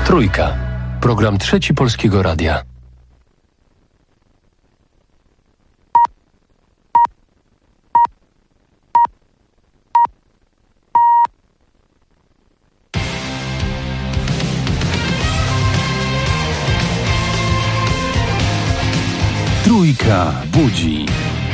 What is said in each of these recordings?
Trójka. Program Trzeci Polskiego Radia. Trójka budzi.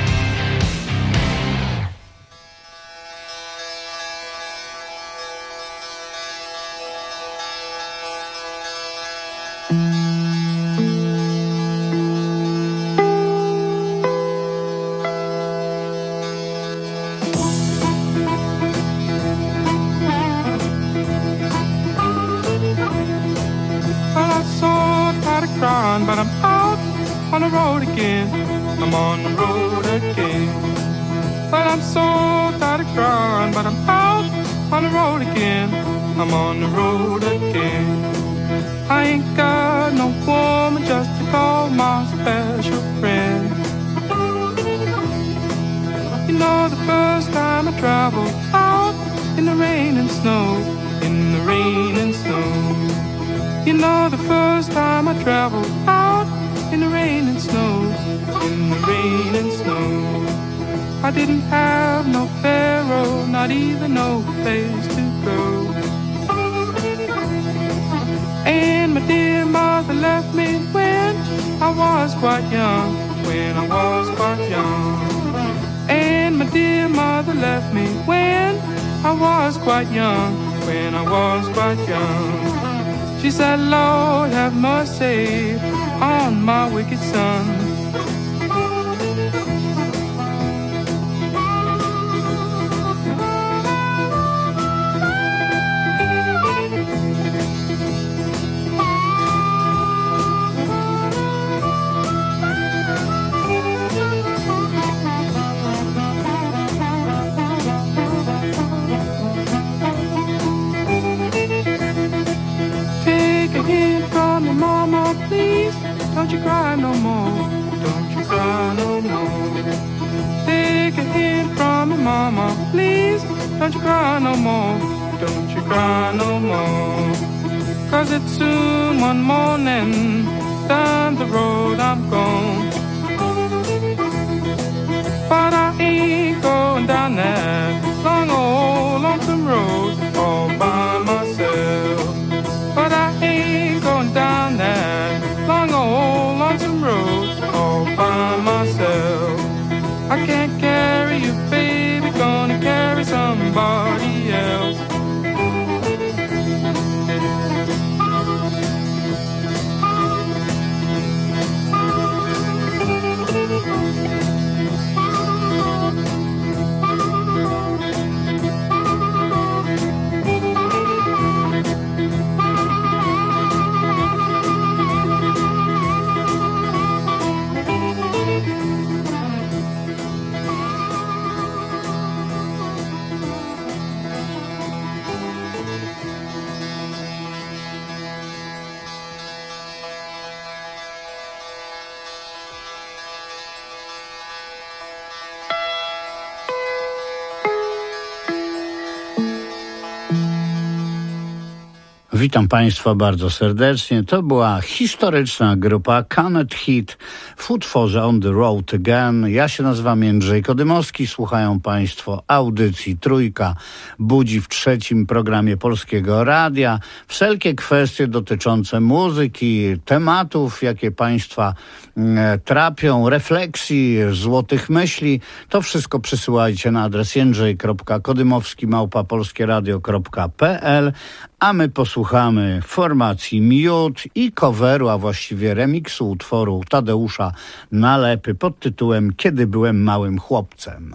But I'm out on the road again. I'm on the road again. But I'm so tired of crying. But I'm out on the road again. I'm on the road again. I ain't got no woman just to call my special friend. You know the first time I traveled out in the rain and snow, in the rain and snow. You know the first time I traveled out in the rain and snow, in the rain and snow. I didn't have no pharaoh, not even no place to go. And my dear mother left me when I was quite young, when I was quite young. And my dear mother left me when I was quite young, when I was quite young. She said, Lord, have mercy on my wicked son. Mama, please, don't you cry no more. Don't you cry no more. Take a hint from me, Mama, please, don't you cry no more. Don't you cry no more. 'Cause it's soon one morning, down the road I'm gone. But I ain't going down that long old lonesome road all by myself. But I ain't going down that long old lonesome road all by myself. I can't carry you, baby, gonna carry somebody else. Witam Państwa bardzo serdecznie. To była historyczna grupa Canet Hit w utworze On the Road Again. Ja się nazywam Jędrzej Kodymowski. Słuchają Państwo audycji Trójka budzi w trzecim programie Polskiego Radia. Wszelkie kwestie dotyczące muzyki, tematów, jakie Państwa trapią, refleksji, złotych myśli, to wszystko przysyłajcie na adres jędrzej.kodomowski@polskieradio.pl, a my posłuchamy formacji Miód i coveru, a właściwie remiksu utworu Tadeusza Nalepy pod tytułem Kiedy byłem małym chłopcem.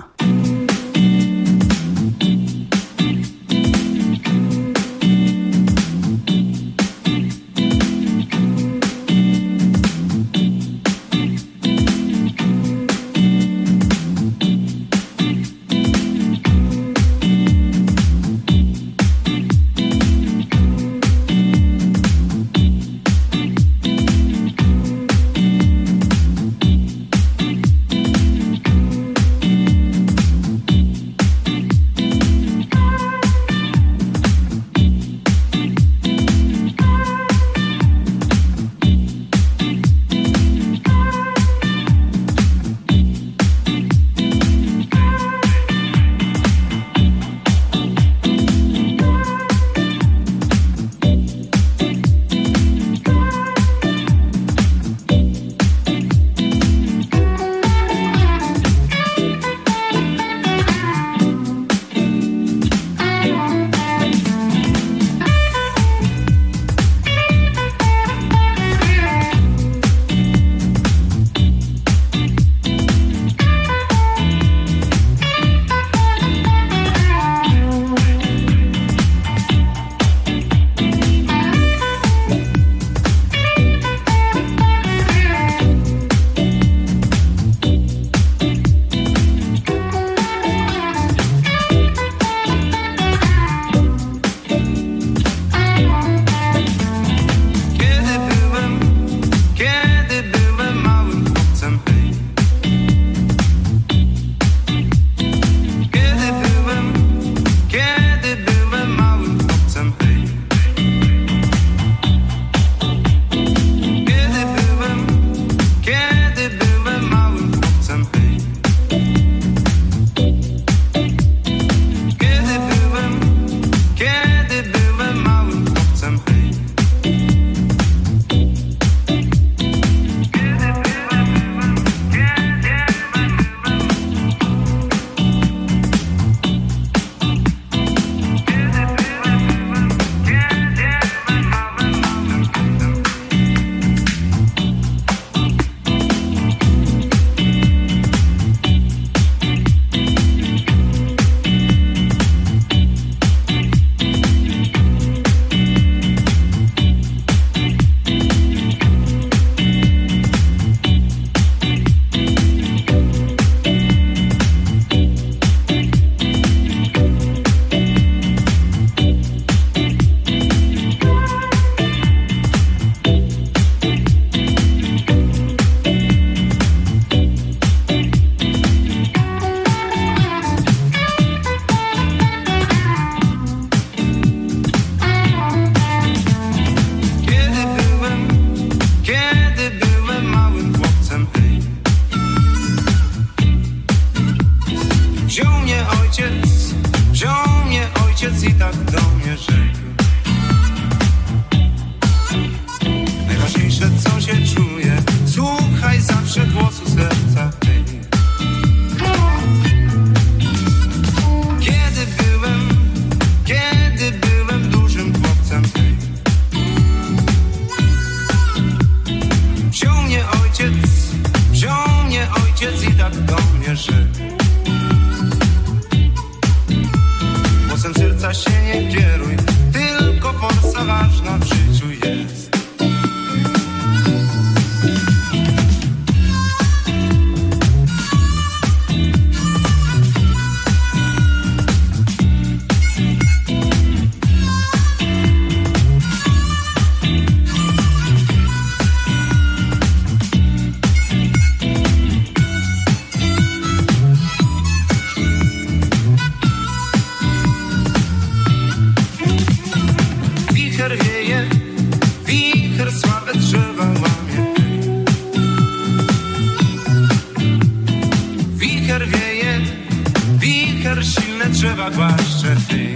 drzewa głaszcze ty.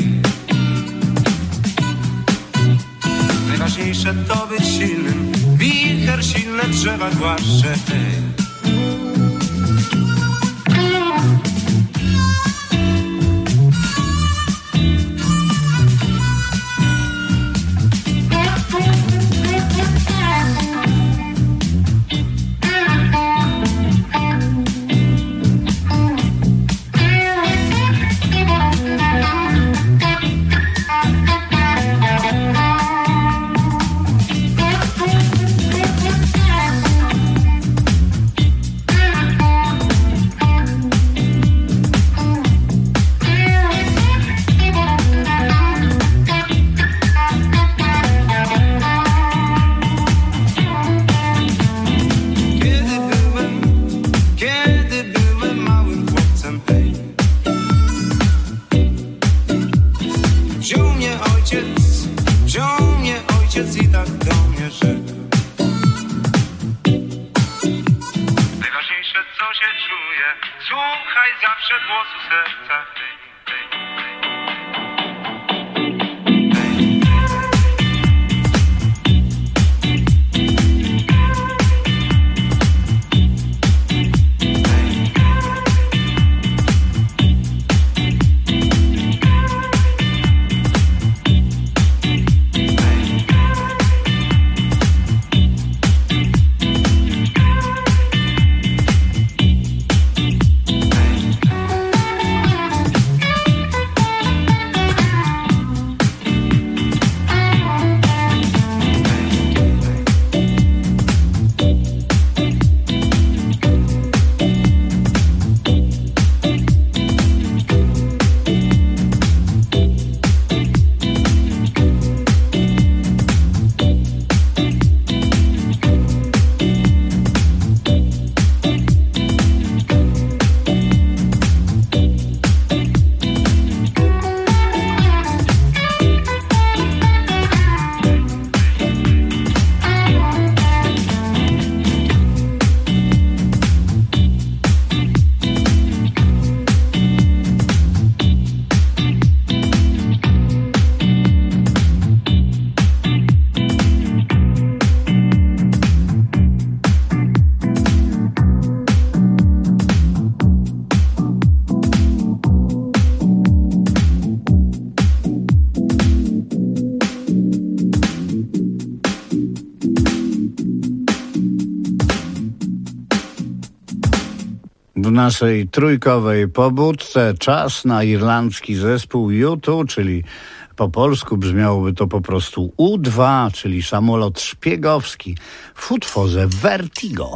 Najważniejsze to być silnym, wicher silne drzewa głaszcze ty. W naszej trójkowej pobudce czas na irlandzki zespół U2, czyli po polsku brzmiałoby to po prostu U2, czyli samolot szpiegowski w utworze Vertigo.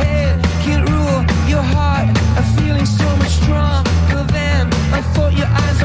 Your heart, a feeling so much stronger than I thought your eyes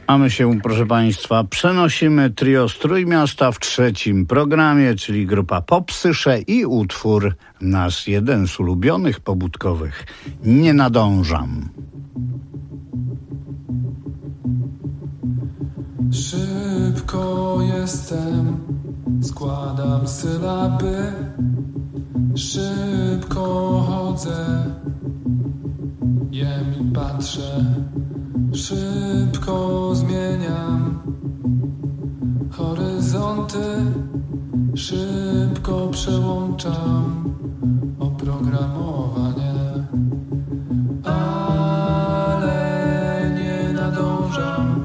A my się, proszę Państwa, przenosimy trio z Trójmiasta w trzecim programie, czyli grupa Popsysze i utwór nasz jeden z ulubionych pobudkowych. Nie nadążam. Szybko jestem, składam sylaby, szybko chodzę, jem i patrzę, szybko zmieniam horyzonty, szybko przełączam oprogramowanie, ale nie nadążam.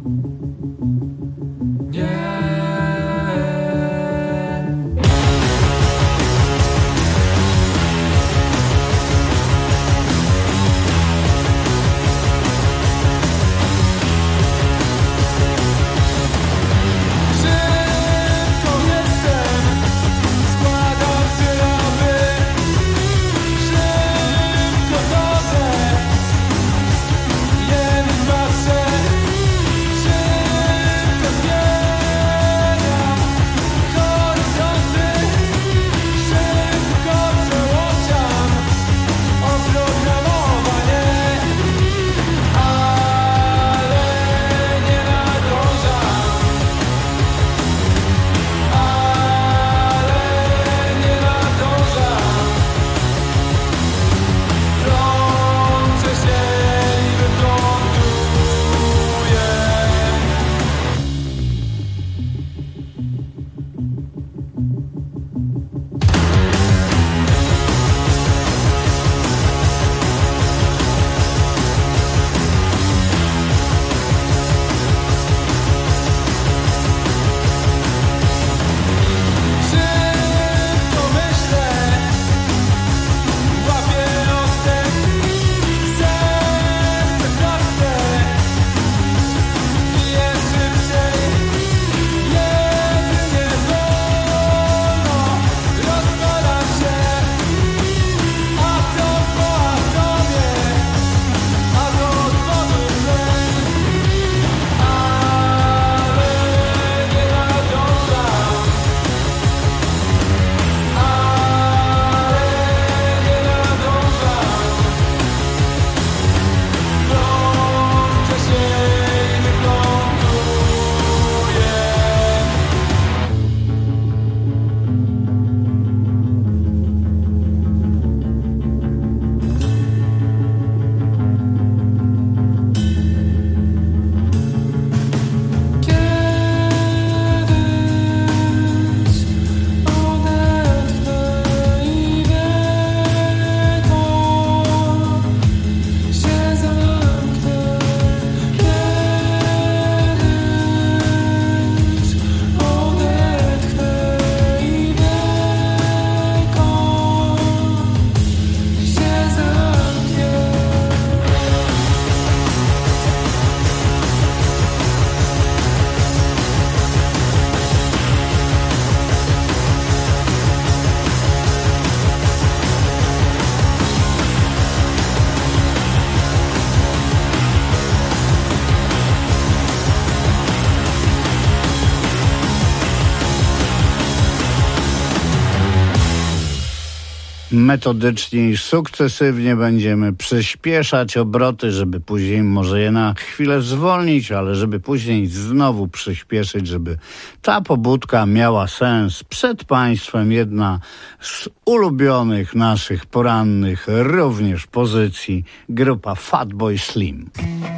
Metodycznie i sukcesywnie będziemy przyspieszać obroty, żeby później może je na chwilę zwolnić, ale żeby później znowu przyspieszyć, żeby ta pobudka miała sens. Przed Państwem jedna z ulubionych naszych porannych również pozycji, grupa Fatboy Slim.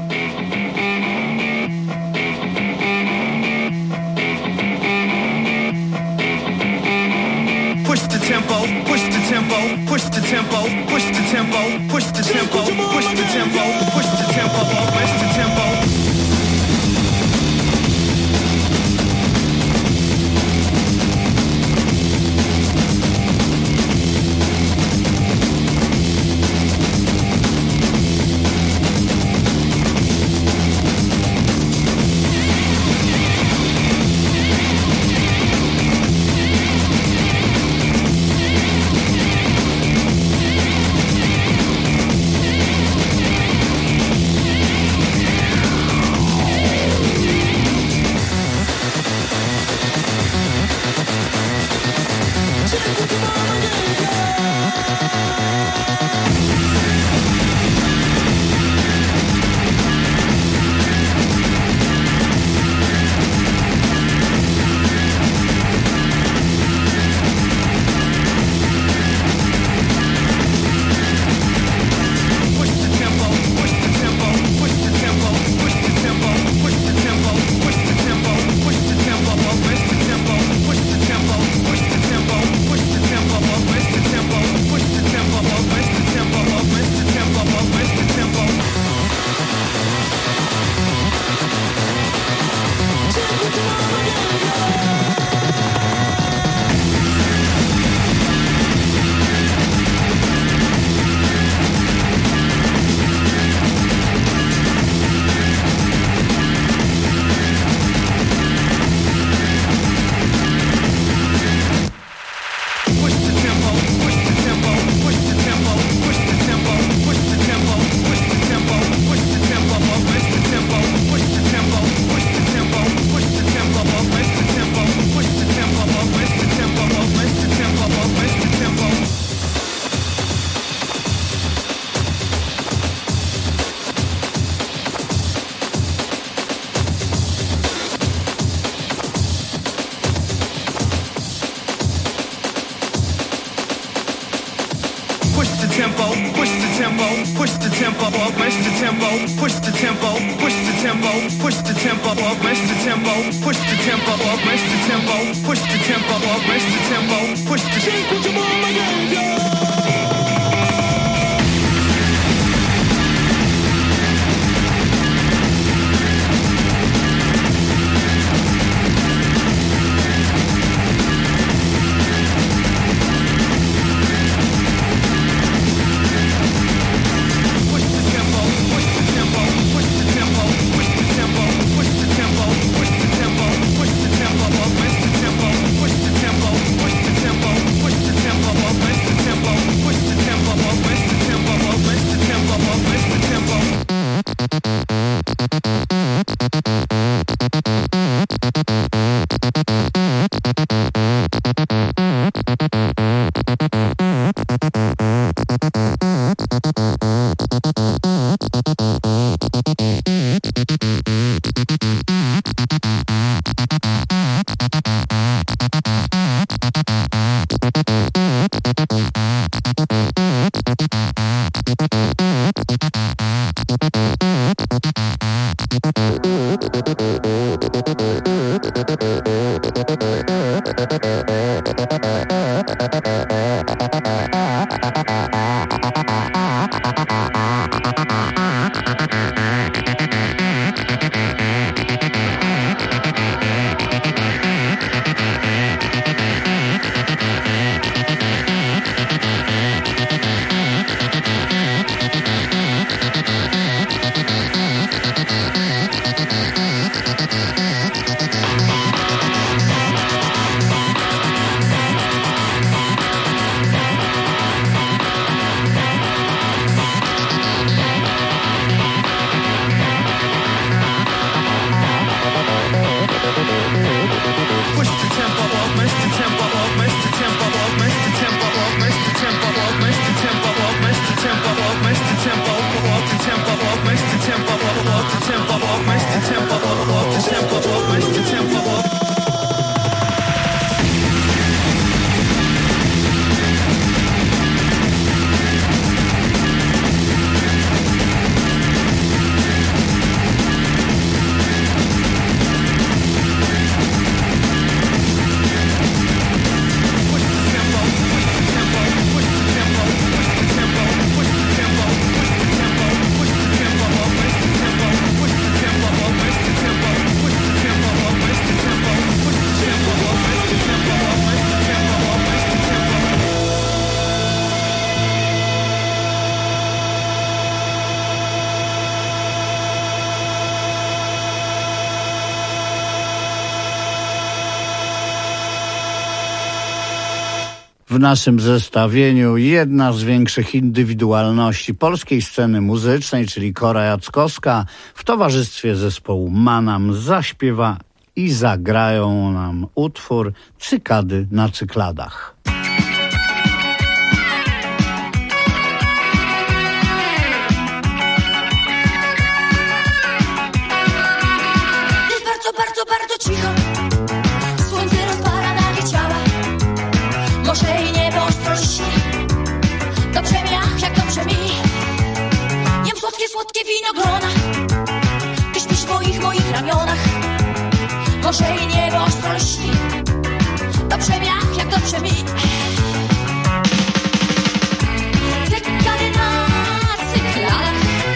Push the tempo, push the tempo, push the tempo, push the tempo, push the tempo, push the tempo, push the tempo, push the tempo. tempo, push the tempo, push the tempo, push the tempo, push the tempo, push the tempo, push the tempo, push the tempo, push the tempo, push the tempo, push the tempo, push the tempo, push the tempo. W naszym zestawieniu jedna z większych indywidualności polskiej sceny muzycznej, czyli Kora Jackowska, w towarzystwie zespołu Manam zaśpiewa i zagrają nam utwór Cykady na cykladach. Jest bardzo, bardzo, bardzo cicho. Słońce rozpala nagie ciała. Morze i niebo ostro lśni. Dobrze mi, ach, jak dobrze mi. Jem słodkie, słodkie winogrona. Ty śpisz w moich ramionach. Morze i niebo ostro lśni. Dobrze mi, ach, jak dobrze mi. Cykady na cykladach.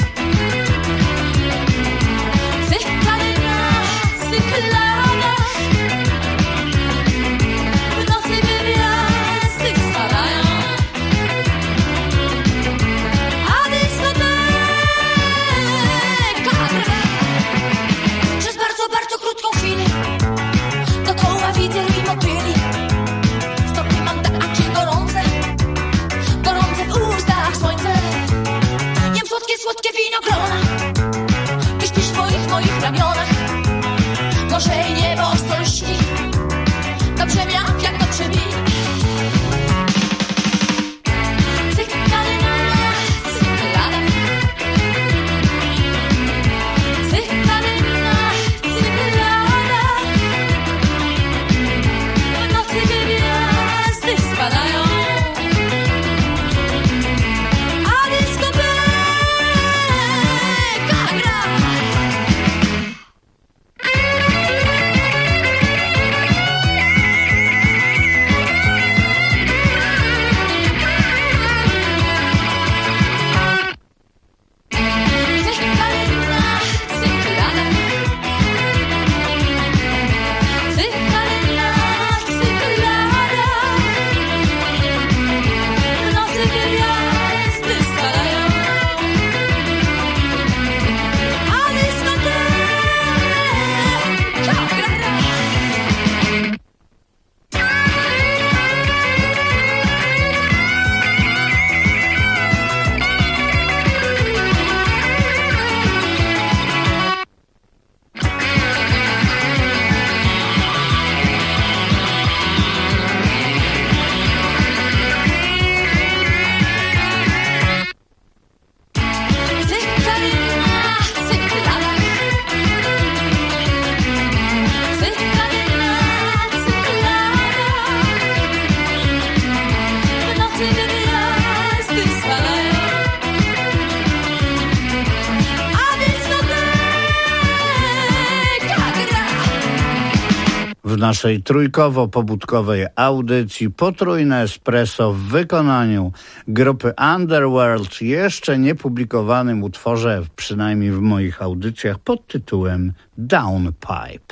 Cykady na cykladach. W nocy gwiazdy spadają. A dyskoteka przez bardzo, bardzo krótką chwilę dookoła widzę i motyli. w naszej trójkowo-pobudkowej audycji potrójne espresso w wykonaniu grupy Underworld, jeszcze niepublikowanym utworze, przynajmniej w moich audycjach, pod tytułem Downpipe.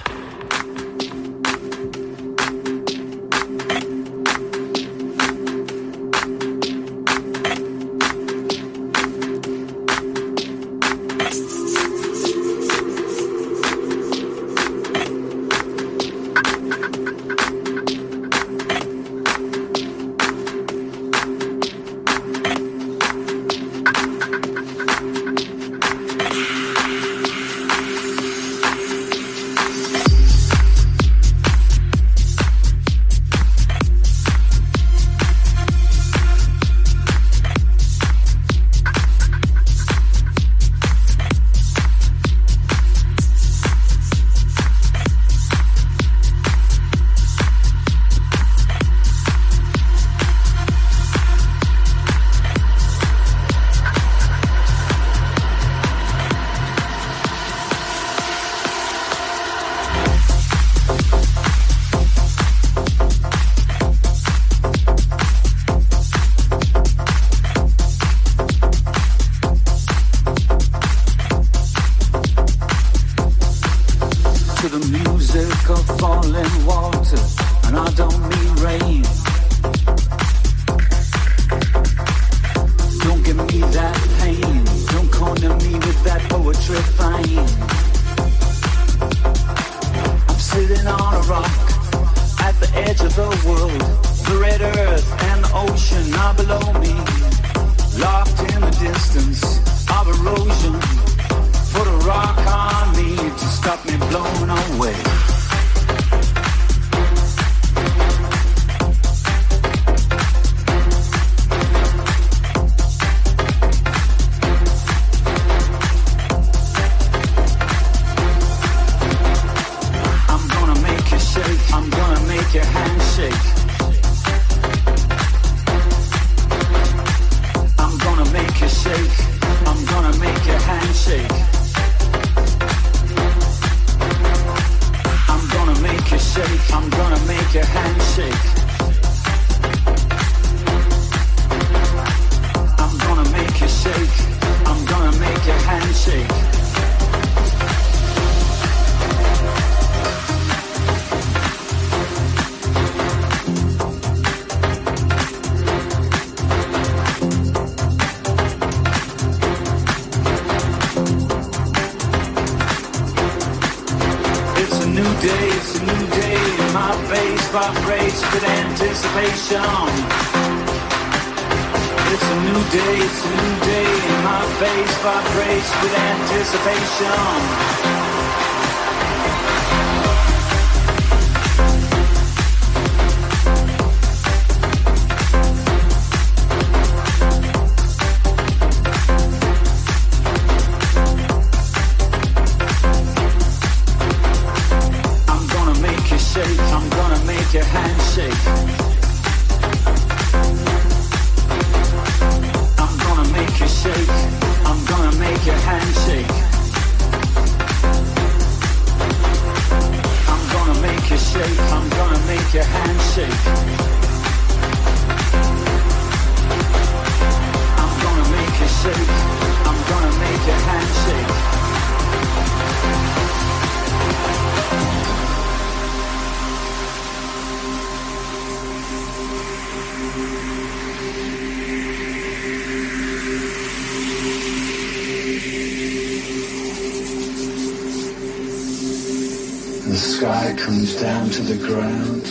The sky comes down to the ground,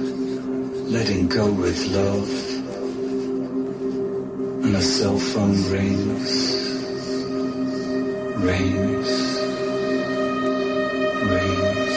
letting go with love, and a cell phone rings, rings, rings.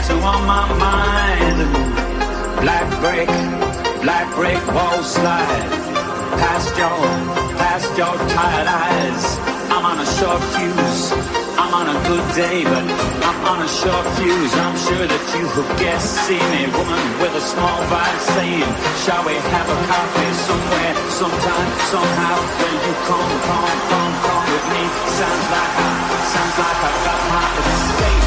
tattoo on my mind. Black brick wall slide. Past your tired eyes. I'm on a short fuse. I'm on a good day, but I'm on a short fuse. I'm sure that you have guessed. See me, woman with a small vibe saying, shall we have a coffee somewhere, sometime, somehow? Will you come with me? Sounds like I've got my escape.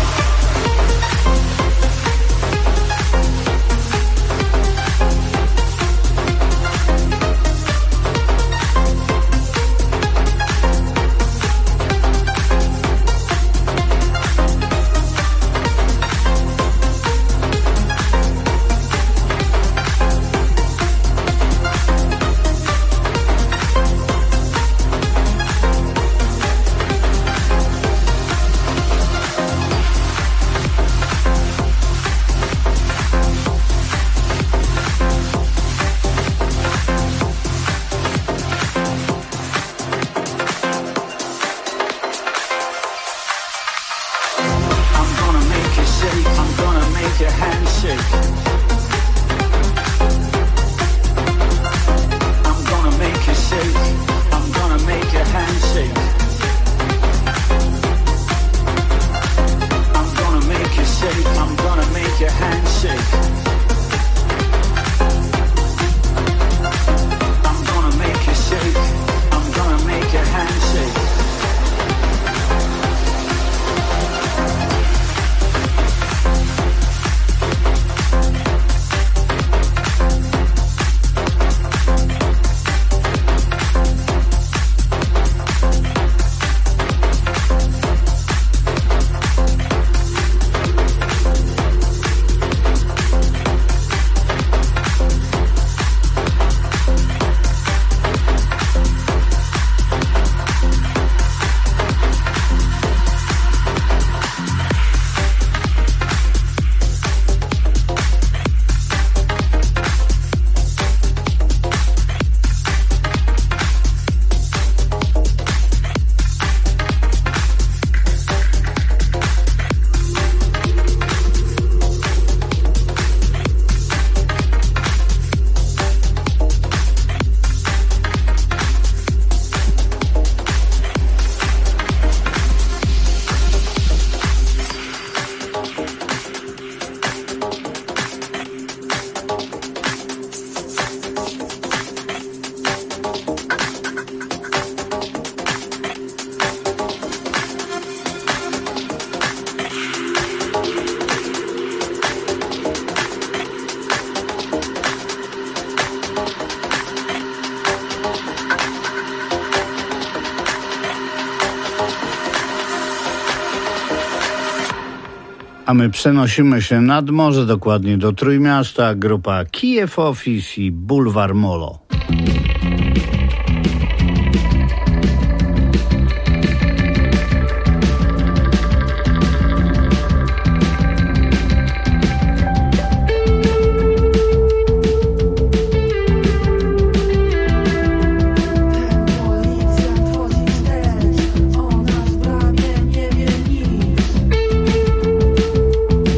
A my przenosimy się nad morze, dokładnie do Trójmiasta, grupa Kiev Office i Bulwar Molo.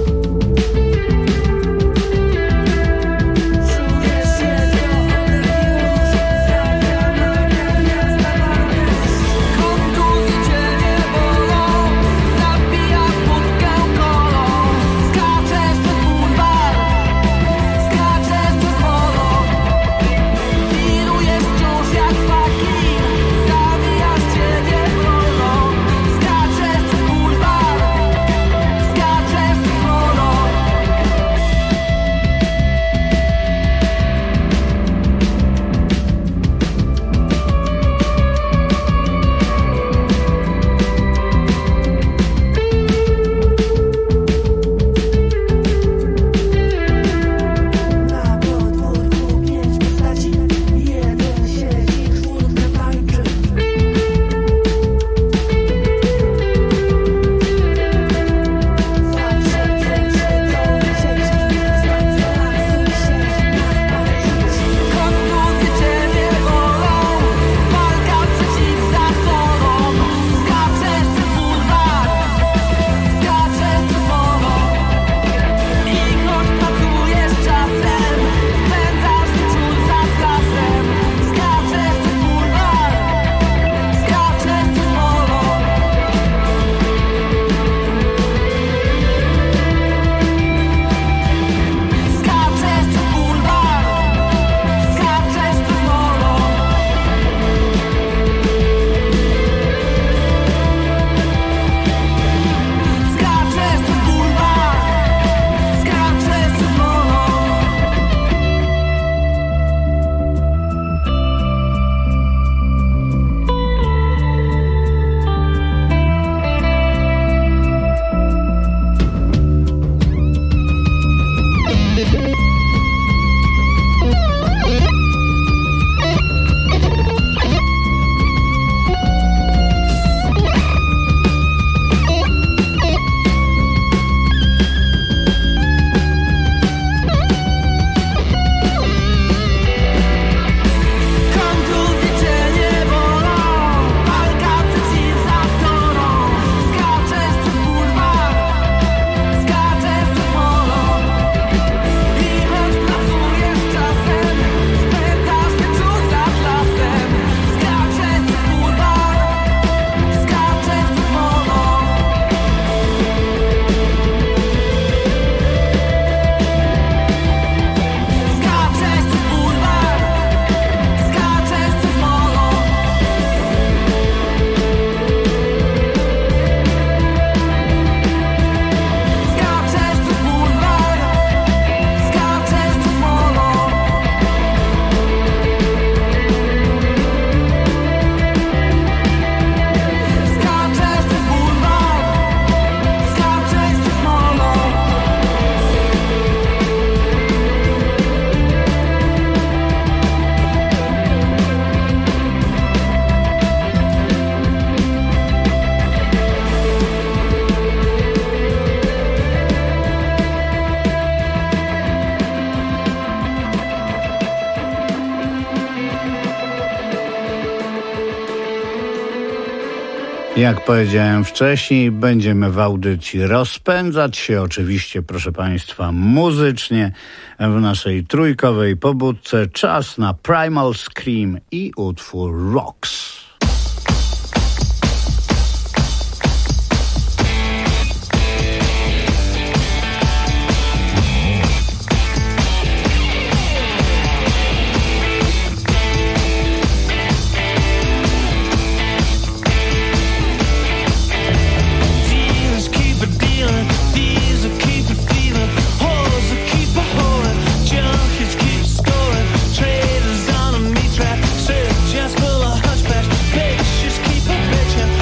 Czujesz się to Jak powiedziałem wcześniej, będziemy w audycji rozpędzać się, oczywiście, proszę Państwa, muzycznie w naszej trójkowej pobudce. Czas na Primal Scream i utwór Rocks. Just full of hush bitches keep a bitchin'.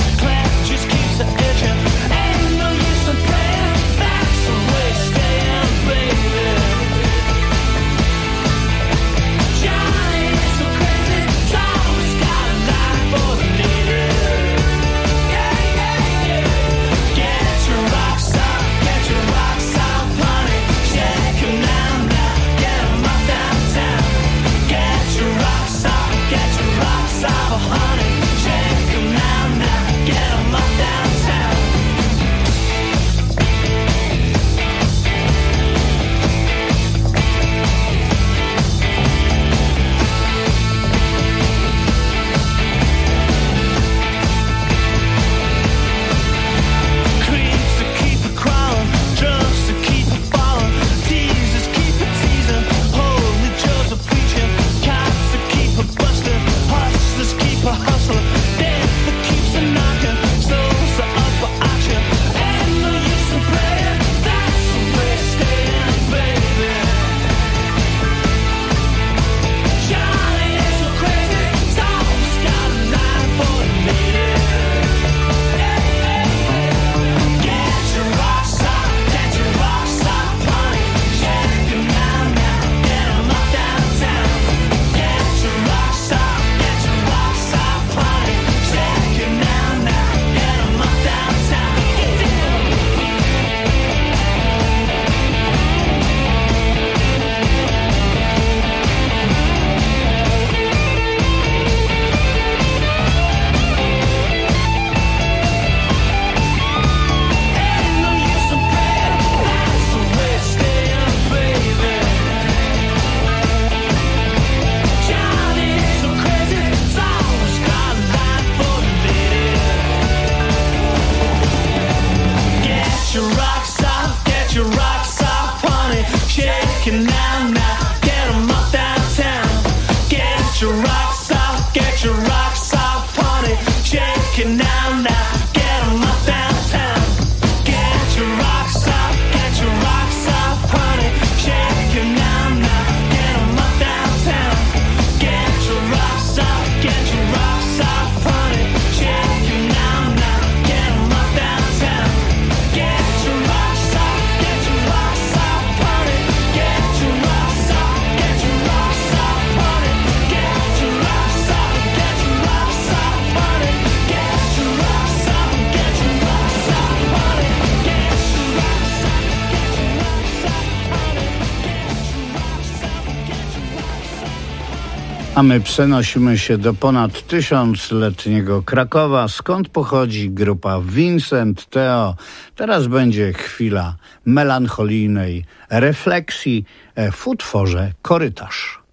A my przenosimy się do ponad 1000-letniego Krakowa, skąd pochodzi grupa Vincent Theo. Teraz będzie chwila melancholijnej refleksji w utworze Korytarz.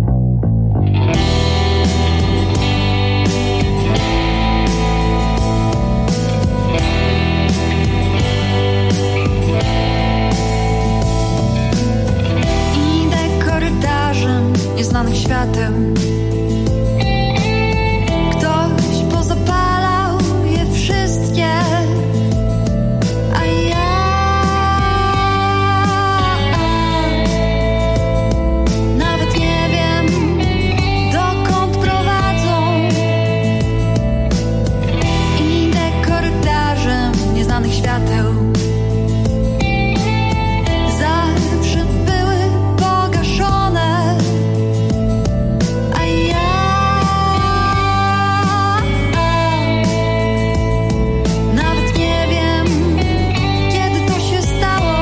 Idę korytarzem nieznanych świateł. Ktoś pozapalał je wszystkie, a ja nawet nie wiem, dokąd prowadzą. Idę korytarzem nieznanych świateł. Zawsze były pogaszone, a ja nawet nie wiem, kiedy to się stało.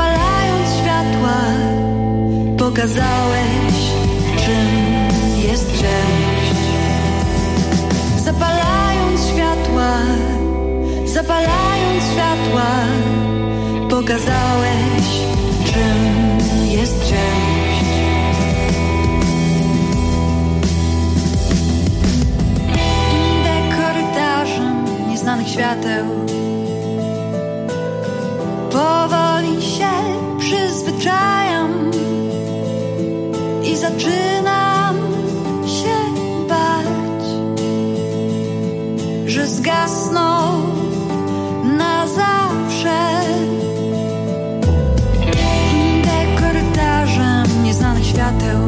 Zapalając światła, pokazałeś, czym jest światła, zapalając światła, pokazałeś, czym jest ciemność. Idę korytarzem nieznanych świateł, powoli się przyzwyczajam i zaczynam się bać, że zgasną na zawsze. Idę korytarzem nieznanych świateł,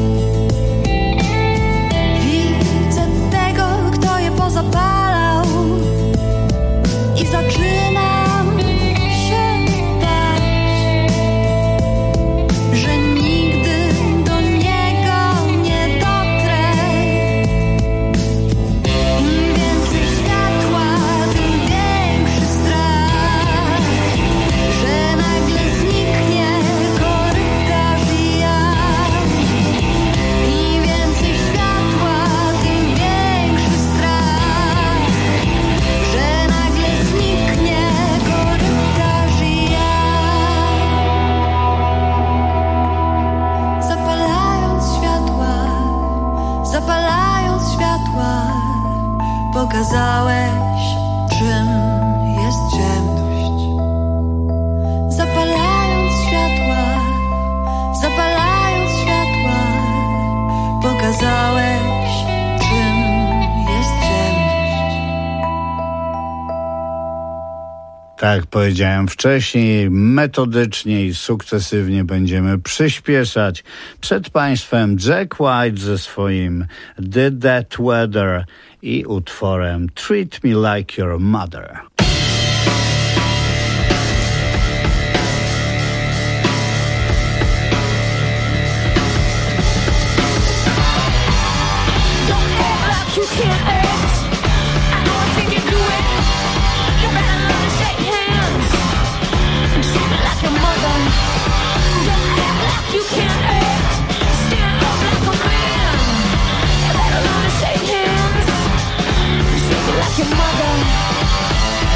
widzę tego, kto je pozapalał i zaczynam się bać, że nigdy do niego nie dotrę. Im więcej światła, tym większy strach, że nagle zniknie korytarz i ja. Im więcej światła, tym większy strach, że nagle zniknie korytarz i ja. Zapalając światła, pokazałeś, czym jest ciemność. Zapalając światła, pokazałeś, czym jest ciemność. Tak jak powiedziałem wcześniej, metodycznie i sukcesywnie będziemy przyspieszać. Przed Państwem Jack White ze swoim Did That Weather i utworem Treat Me Like Your Mother. Your mother.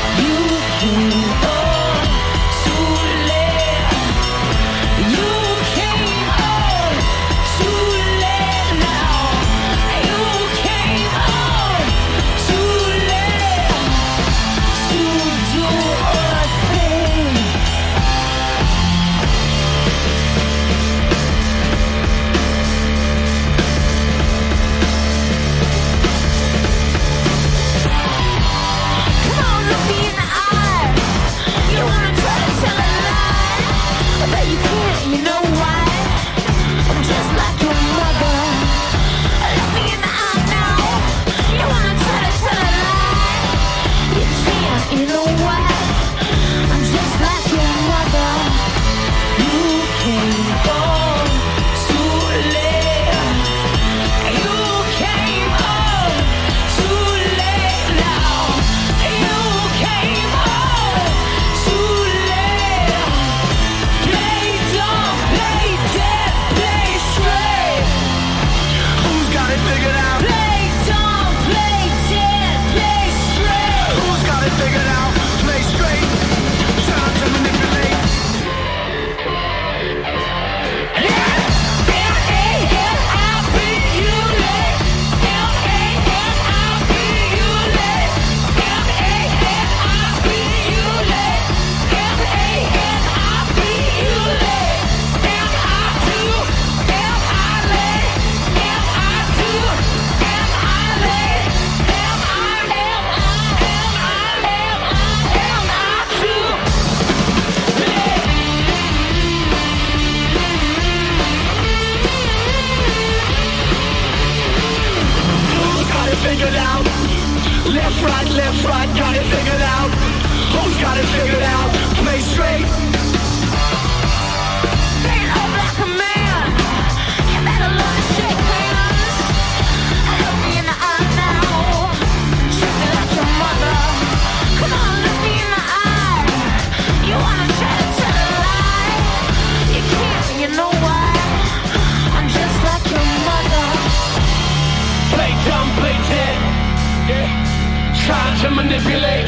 manipulate.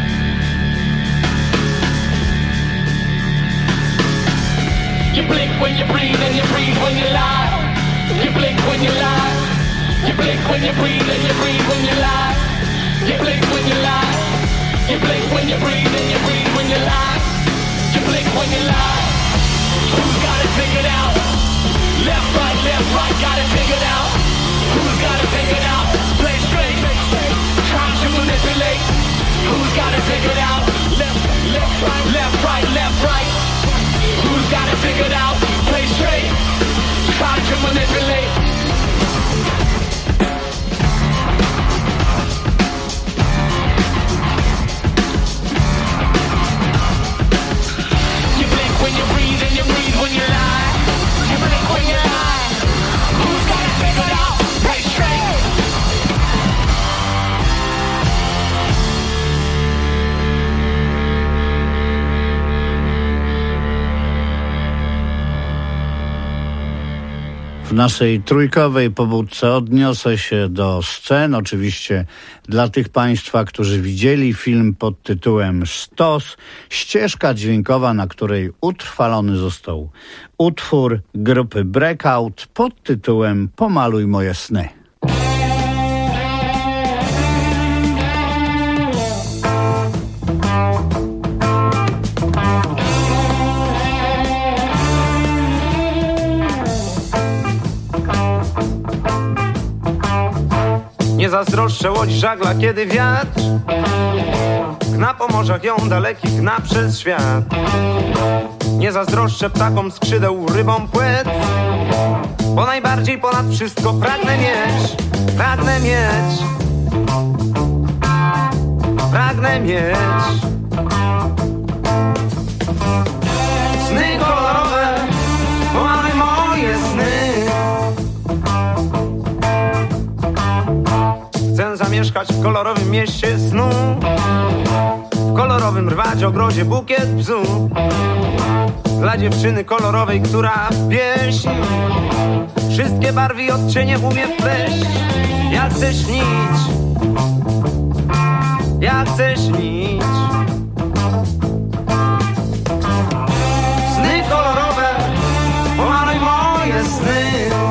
You blink when you breathe and you breathe when you lie. You blink when you lie. You blink when you breathe and you breathe when you lie. You blink when you lie. You blink when you breathe and you breathe when you lie. You blink when you lie. Who's got it figured out? Left, right, got it figured out. Who's got it figured out? Play straight, trying to manipulate. Who's got it figured out? Left, right. Who's got it figured out? Play straight, trying to manipulate. You blink when you breathe and you breathe when you lie. You blink when you lie. Who's got it figured out? Play straight. W naszej trójkowej pobudce odniosę się do scen. Oczywiście dla tych Państwa, którzy widzieli film pod tytułem Sztos, ścieżka dźwiękowa, na której utrwalony został utwór grupy Breakout pod tytułem Pomaluj moje sny. Nie zazdroszczę łodzi żagla, kiedy wiatr gna po morzach ją dalekich, gna przez świat. Nie zazdroszczę ptakom skrzydeł, rybom płetw, bo najbardziej ponad wszystko pragnę mieć. Sny kolorowe, pomaluj moje sny. Chcę zamieszkać w kolorowym mieście snu, w kolorowym rwać ogrodzie bukiet bzu. Dla dziewczyny kolorowej, która w pieśń wszystkie barwy i odcienie umie wpleść. Ja chcę śnić, Sny kolorowe, pomaluj moje sny.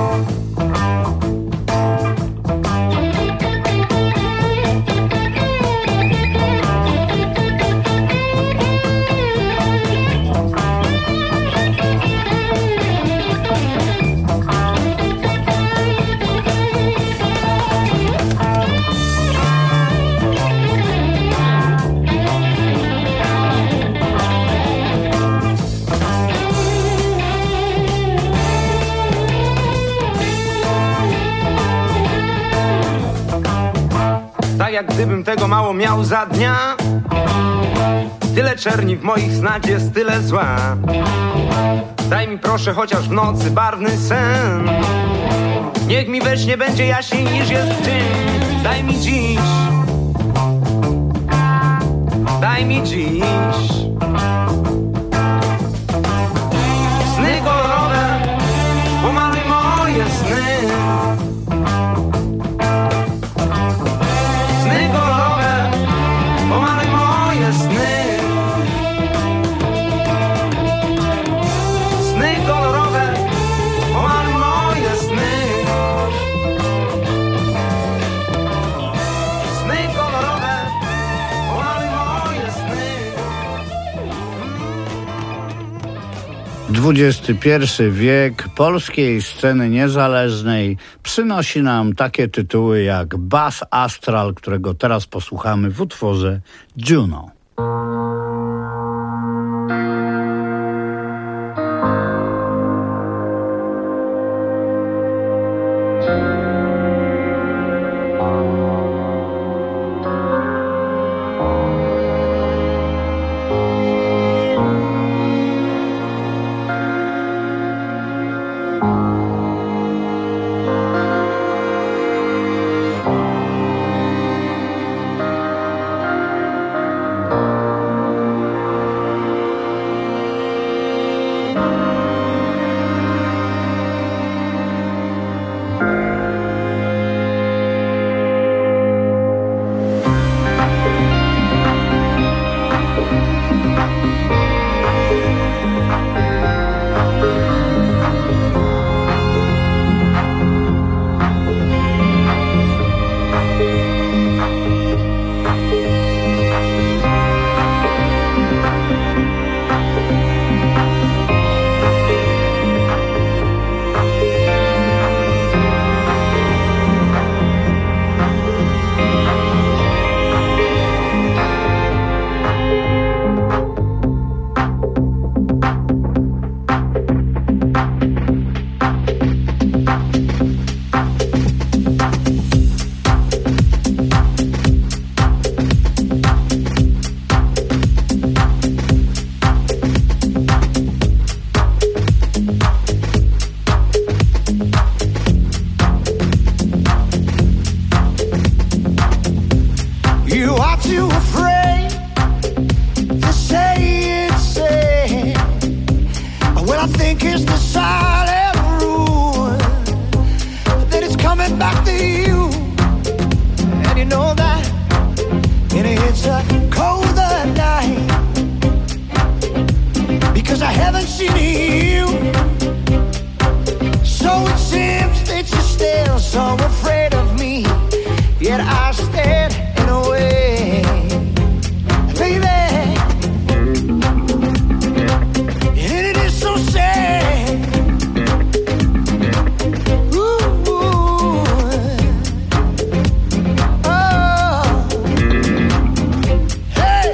Tak jak gdybym tego mało miał za dnia, tyle czerni w moich snach jest, tyle zła. Daj mi proszę chociaż w nocy barwny sen, niech mi we śnie będzie jaśniej niż jest w dzień. Daj mi dziś sny kolorowe, pomaluj moje sny. Sny kolorowe, pomaluj moje sny. Sny kolorowe, pomaluj moje sny. Sny kolorowe, pomaluj moje sny. XXI wiek polskiej sceny niezależnej przynosi nam takie tytuły jak Bas Astral, którego teraz posłuchamy w utworze Juno. 'cause I haven't seen you. So it seems that you're still so afraid of me, yet I stand in a way, baby. And it is so sad. Ooh, oh, hey.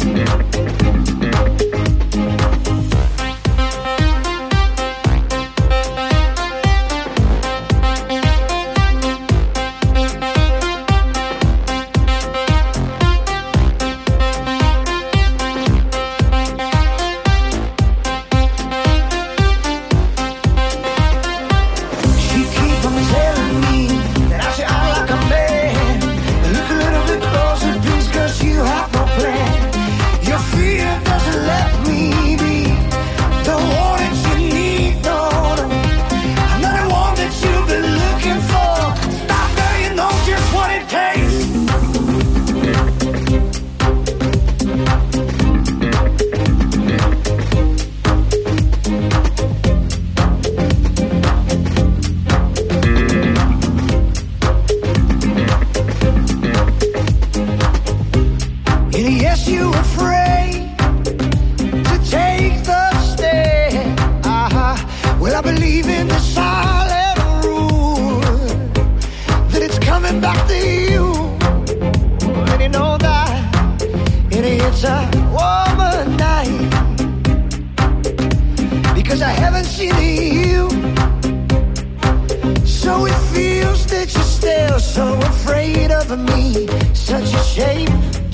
It's a warmer night, because I haven't seen you. So it feels that you're still so afraid of me. Such a shame.